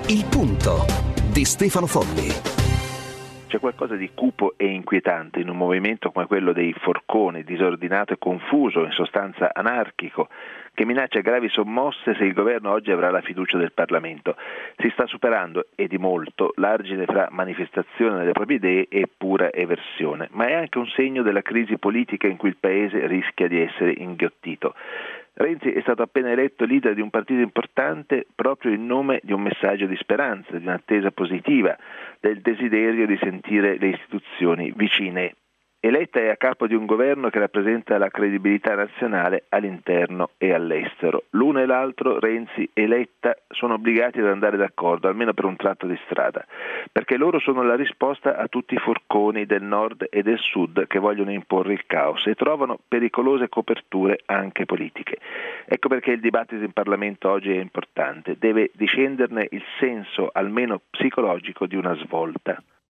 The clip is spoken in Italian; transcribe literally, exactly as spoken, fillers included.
Il Punto di Stefano Folli. C'è qualcosa di cupo e inquietante in un movimento come quello dei forconi, disordinato e confuso, in sostanza anarchico, che minaccia gravi sommosse se il governo oggi avrà la fiducia del Parlamento. Si sta superando, e di molto, l'argine fra manifestazione delle proprie idee e pura eversione, ma è anche un segno della crisi politica in cui il Paese rischia di essere inghiottito. Renzi è stato appena eletto leader di un partito importante proprio in nome di un messaggio di speranza, di un'attesa positiva, del desiderio di sentire le istituzioni vicine. Eletta è a capo di un governo che rappresenta la credibilità nazionale all'interno e all'estero. L'uno e l'altro, Renzi e Letta, sono obbligati ad andare d'accordo, almeno per un tratto di strada, perché loro sono la risposta a tutti i forconi del nord e del sud che vogliono imporre il caos e trovano pericolose coperture anche politiche. Ecco perché il dibattito in Parlamento oggi è importante, deve discenderne il senso, almeno psicologico, di una svolta.